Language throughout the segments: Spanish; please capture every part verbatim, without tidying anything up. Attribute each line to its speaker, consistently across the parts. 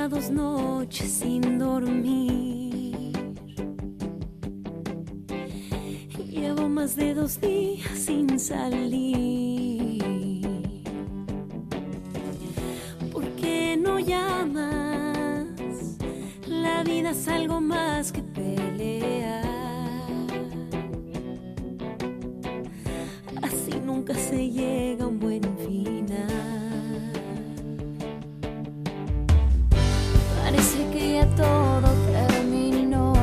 Speaker 1: ya dos noches sin dormir. Llevo más de dos días sin salir. ¿Por qué no llamas? La vida es algo más que pelear. Así nunca se llega a un buen final. Parece que ya todo terminó.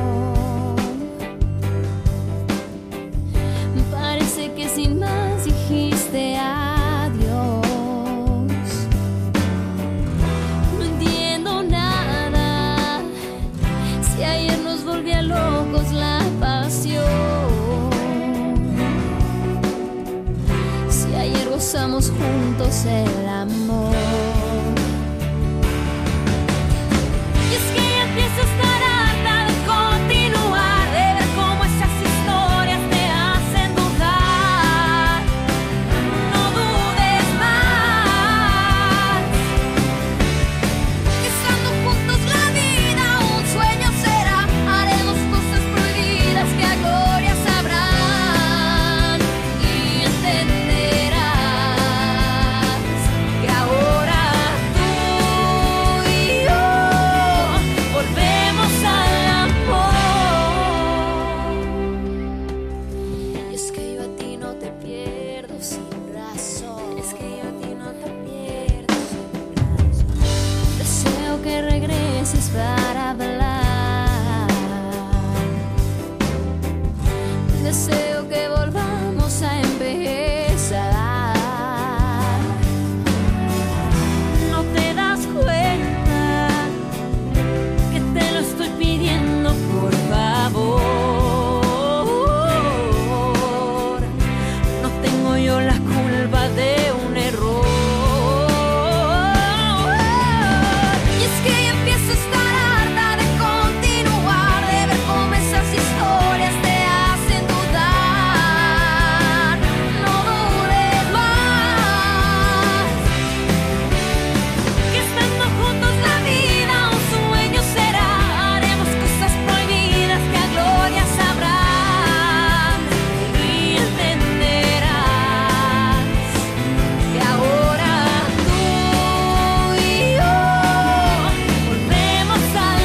Speaker 1: Parece que sin más dijiste adiós. No entiendo nada. Si ayer nos volvía locos la pasión. Si ayer gozamos juntos el amor. Y es que ya empiezo a estar harta de continuar, de ver cómo esas historias te hacen dudar. No dudes más, que estando juntos la vida un sueño será. Haremos cosas prohibidas que a gloria sabrán. Y entenderás que ahora tú y yo volvemos al amor. Y es que yo a ti no te pierdo sin razón. Es que yo a ti no te pierdo sin razón. Deseo que regreses para hablar. Deseo que volvamos a empezar. No te das cuenta que te lo estoy pidiendo, por favor. No tengo yo la culpa de un error. Y es que ya empiezo a estar harta de continuar, de ver cómo esas historias te hacen dudar. No dudes más, que estando juntos la vida un sueño será. Haremos cosas prohibidas que a gloria sabrán. Y entenderás que ahora tú y yo volvemos al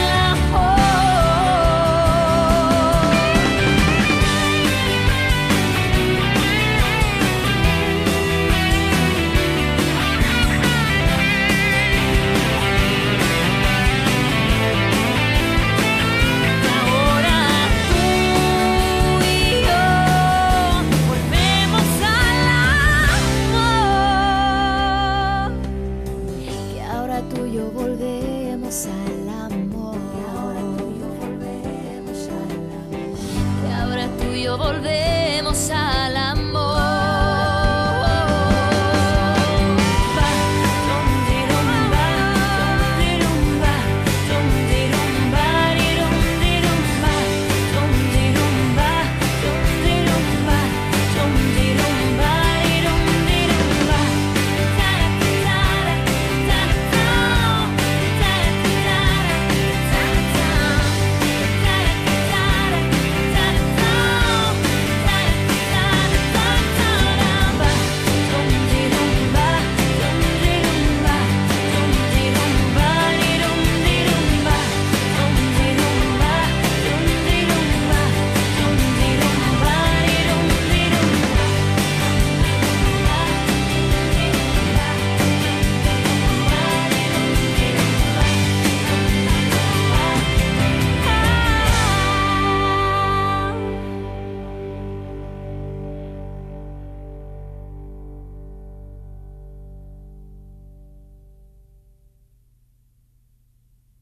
Speaker 1: Ahora tú y yo volvemos al amor. Que ahora tú y yo volvemos al amor. Que ahora tú y yo volvemos al amor. Que ahora tú y yo volvemos al